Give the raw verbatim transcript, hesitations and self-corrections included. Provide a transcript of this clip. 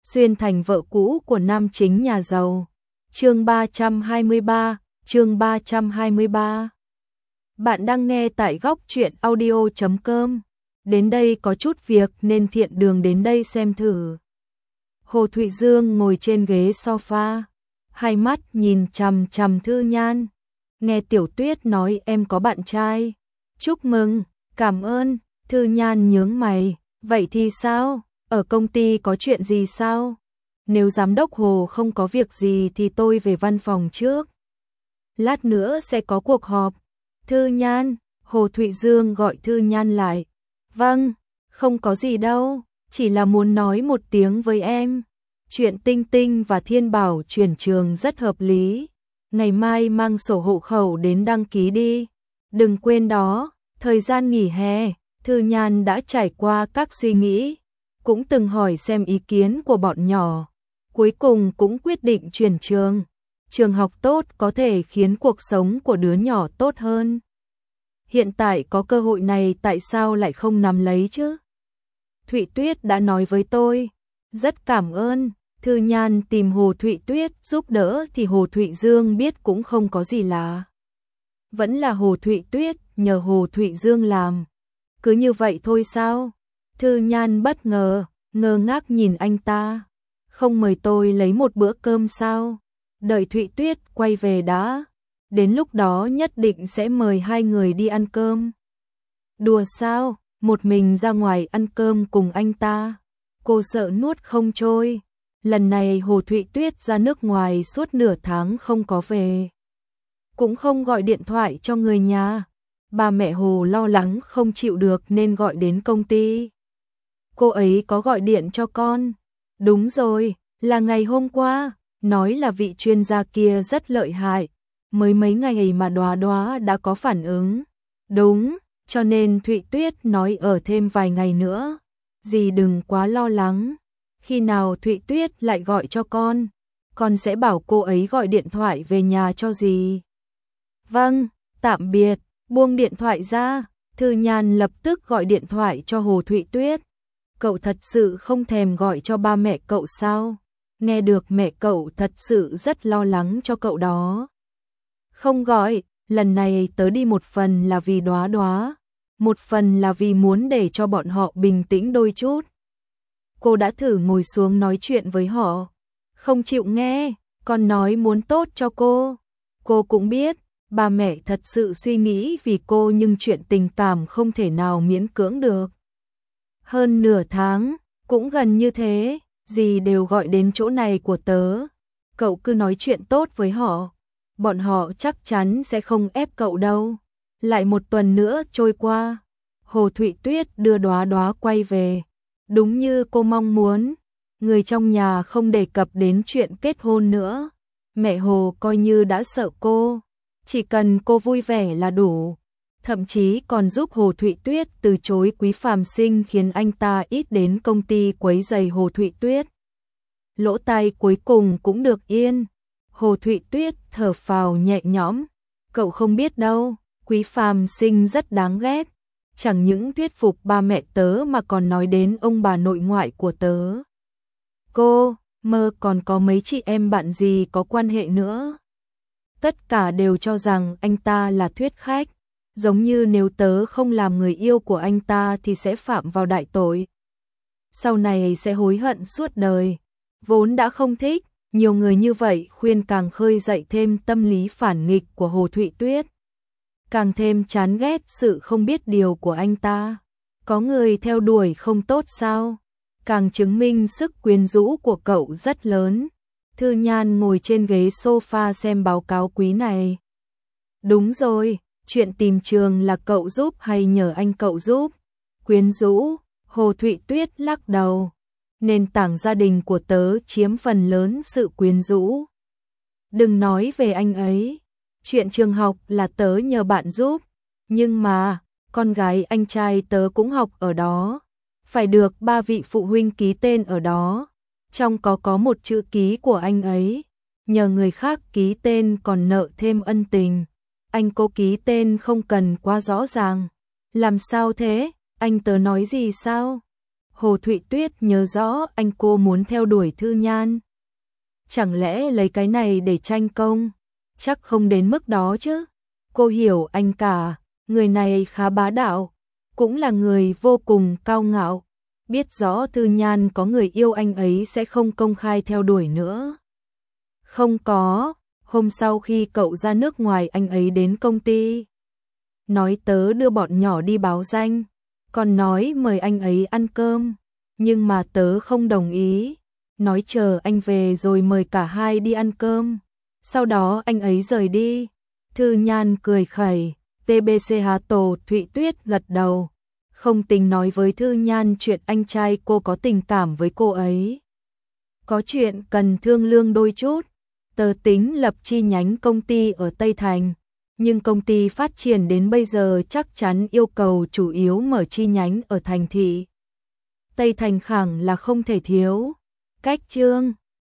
xuyên thành vợ cũ của nam chính nhà giàu. Chương ba trăm hai mươi ba, chương ba trăm hai mươi ba. Bạn đang nghe tại góc truyện audio chấm com. Đến đây có chút việc nên thiện đường đến đây xem thử. Hồ Thụy Dương ngồi trên ghế sofa, hai mắt nhìn chằm chằm Thư Nhan. Nghe Tiểu Tuyết nói em có bạn trai. Chúc mừng, cảm ơn. Thư Nhan nhướng mày, vậy thì sao? Ở công ty có chuyện gì sao? Nếu giám đốc Hồ không có việc gì thì tôi về văn phòng trước. Lát nữa sẽ có cuộc họp. Thư Nhan, Hồ Thụy Dương gọi Thư Nhan lại. Vâng, không có gì đâu, chỉ là muốn nói một tiếng với em. Chuyện Tinh Tinh và Thiên Bảo chuyển trường rất hợp lý. Ngày mai mang sổ hộ khẩu đến đăng ký đi. Đừng quên đó, thời gian nghỉ hè, Thư Nhan đã trải qua các suy nghĩ, cũng từng hỏi xem ý kiến của bọn nhỏ. Cuối cùng cũng quyết định chuyển trường. Trường học tốt có thể khiến cuộc sống của đứa nhỏ tốt hơn. Hiện tại có cơ hội này tại sao lại không nắm lấy chứ? Thụy Tuyết đã nói với tôi. Rất cảm ơn. Thư Nhan tìm Hồ Thụy Tuyết giúp đỡ thì Hồ Thụy Dương biết cũng không có gì lạ. Vẫn là Hồ Thụy Tuyết nhờ Hồ Thụy Dương làm. Cứ như vậy thôi sao? Thư Nhan bất ngờ, ngơ ngác nhìn anh ta. Không mời tôi lấy một bữa cơm sao? Đợi Thụy Tuyết quay về đã. Đến lúc đó nhất định sẽ mời hai người đi ăn cơm. Đùa sao? Một mình ra ngoài ăn cơm cùng anh ta. Cô sợ nuốt không trôi. Lần này Hồ Thụy Tuyết ra nước ngoài suốt nửa tháng không có về. Cũng không gọi điện thoại cho người nhà. Bà mẹ Hồ lo lắng không chịu được nên gọi đến công ty. Cô ấy có gọi điện cho con. Đúng rồi, là ngày hôm qua. Nói là vị chuyên gia kia rất lợi hại. Mới mấy ngày mà Đóa Đóa đã có phản ứng. Đúng, cho nên Thụy Tuyết nói ở thêm vài ngày nữa. Dì đừng quá lo lắng. Khi nào Thụy Tuyết lại gọi cho con, con sẽ bảo cô ấy gọi điện thoại về nhà cho dì. Vâng, tạm biệt. Buông điện thoại ra, Thư Nhan lập tức gọi điện thoại cho Hồ Thụy Tuyết. Cậu thật sự không thèm gọi cho ba mẹ cậu sao? Nghe được mẹ cậu thật sự rất lo lắng cho cậu đó. Không gọi, lần này tớ đi một phần là vì Đóa Đóa, một phần là vì muốn để cho bọn họ bình tĩnh đôi chút. Cô đã thử ngồi xuống nói chuyện với họ, không chịu nghe, còn nói muốn tốt cho cô. Cô cũng biết, ba mẹ thật sự suy nghĩ vì cô nhưng chuyện tình cảm không thể nào miễn cưỡng được. Hơn nửa tháng, cũng gần như thế, dì đều gọi đến chỗ này của tớ. Cậu cứ nói chuyện tốt với họ, bọn họ chắc chắn sẽ không ép cậu đâu. Lại một tuần nữa trôi qua, Hồ Thụy Tuyết đưa Đóa Đóa quay về. Đúng như cô mong muốn, người trong nhà không đề cập đến chuyện kết hôn nữa. Mẹ Hồ coi như đã sợ cô, chỉ cần cô vui vẻ là đủ. Thậm chí còn giúp Hồ Thụy Tuyết từ chối Quý Phàm Sinh khiến anh ta ít đến công ty quấy rầy Hồ Thụy Tuyết. Lỗ tai cuối cùng cũng được yên. Hồ Thụy Tuyết thở phào nhẹ nhõm. Cậu không biết đâu, Quý Phàm Sinh rất đáng ghét. Chẳng những thuyết phục ba mẹ tớ mà còn nói đến ông bà nội ngoại của tớ. Cô, mơ còn có mấy chị em bạn gì có quan hệ nữa. Tất cả đều cho rằng anh ta là thuyết khách. Giống như nếu tớ không làm người yêu của anh ta thì sẽ phạm vào đại tội. Sau này sẽ hối hận suốt đời. Vốn đã không thích, nhiều người như vậy khuyên càng khơi dậy thêm tâm lý phản nghịch của Hồ Thụy Tuyết. Càng thêm chán ghét sự không biết điều của anh ta. Có người theo đuổi không tốt sao? Càng chứng minh sức quyến rũ của cậu rất lớn. Thư Nhan ngồi trên ghế sofa xem báo cáo quý này. Đúng rồi, chuyện tìm trường là cậu giúp hay nhờ anh cậu giúp? Quyến rũ, Hồ Thụy Tuyết lắc đầu. Nền tảng gia đình của tớ chiếm phần lớn sự quyến rũ. Đừng nói về anh ấy. Chuyện trường học là tớ nhờ bạn giúp. Nhưng mà, con gái anh trai tớ cũng học ở đó. Phải được ba vị phụ huynh ký tên ở đó. Trong có có một chữ ký của anh ấy. Nhờ người khác ký tên còn nợ thêm ân tình. Anh cô ký tên không cần quá rõ ràng. Làm sao thế? Anh tớ nói gì sao? Hồ Thụy Tuyết nhớ rõ anh cô muốn theo đuổi Thư Nhan. Chẳng lẽ lấy cái này để tranh công? Chắc không đến mức đó chứ. Cô hiểu anh cả, người này khá bá đạo, cũng là người vô cùng cao ngạo. Biết rõ Thư Nhan có người yêu anh ấy sẽ không công khai theo đuổi nữa. Không có, hôm sau khi cậu ra nước ngoài anh ấy đến công ty. Nói tớ đưa bọn nhỏ đi báo danh, còn nói mời anh ấy ăn cơm. Nhưng mà tớ không đồng ý, nói chờ anh về rồi mời cả hai đi ăn cơm. Sau đó anh ấy rời đi. Thư Nhan cười khẩy, tê bê xê Hà Tổ Thụy Tuyết gật đầu. Không tính nói với Thư Nhan chuyện anh trai cô có tình cảm với cô ấy. Có chuyện cần thương lượng đôi chút. Tớ tính lập chi nhánh công ty ở Tây Thành, nhưng công ty phát triển đến bây giờ chắc chắn yêu cầu chủ yếu mở chi nhánh ở thành thị. Tây Thành khẳng là không thể thiếu. Cách chương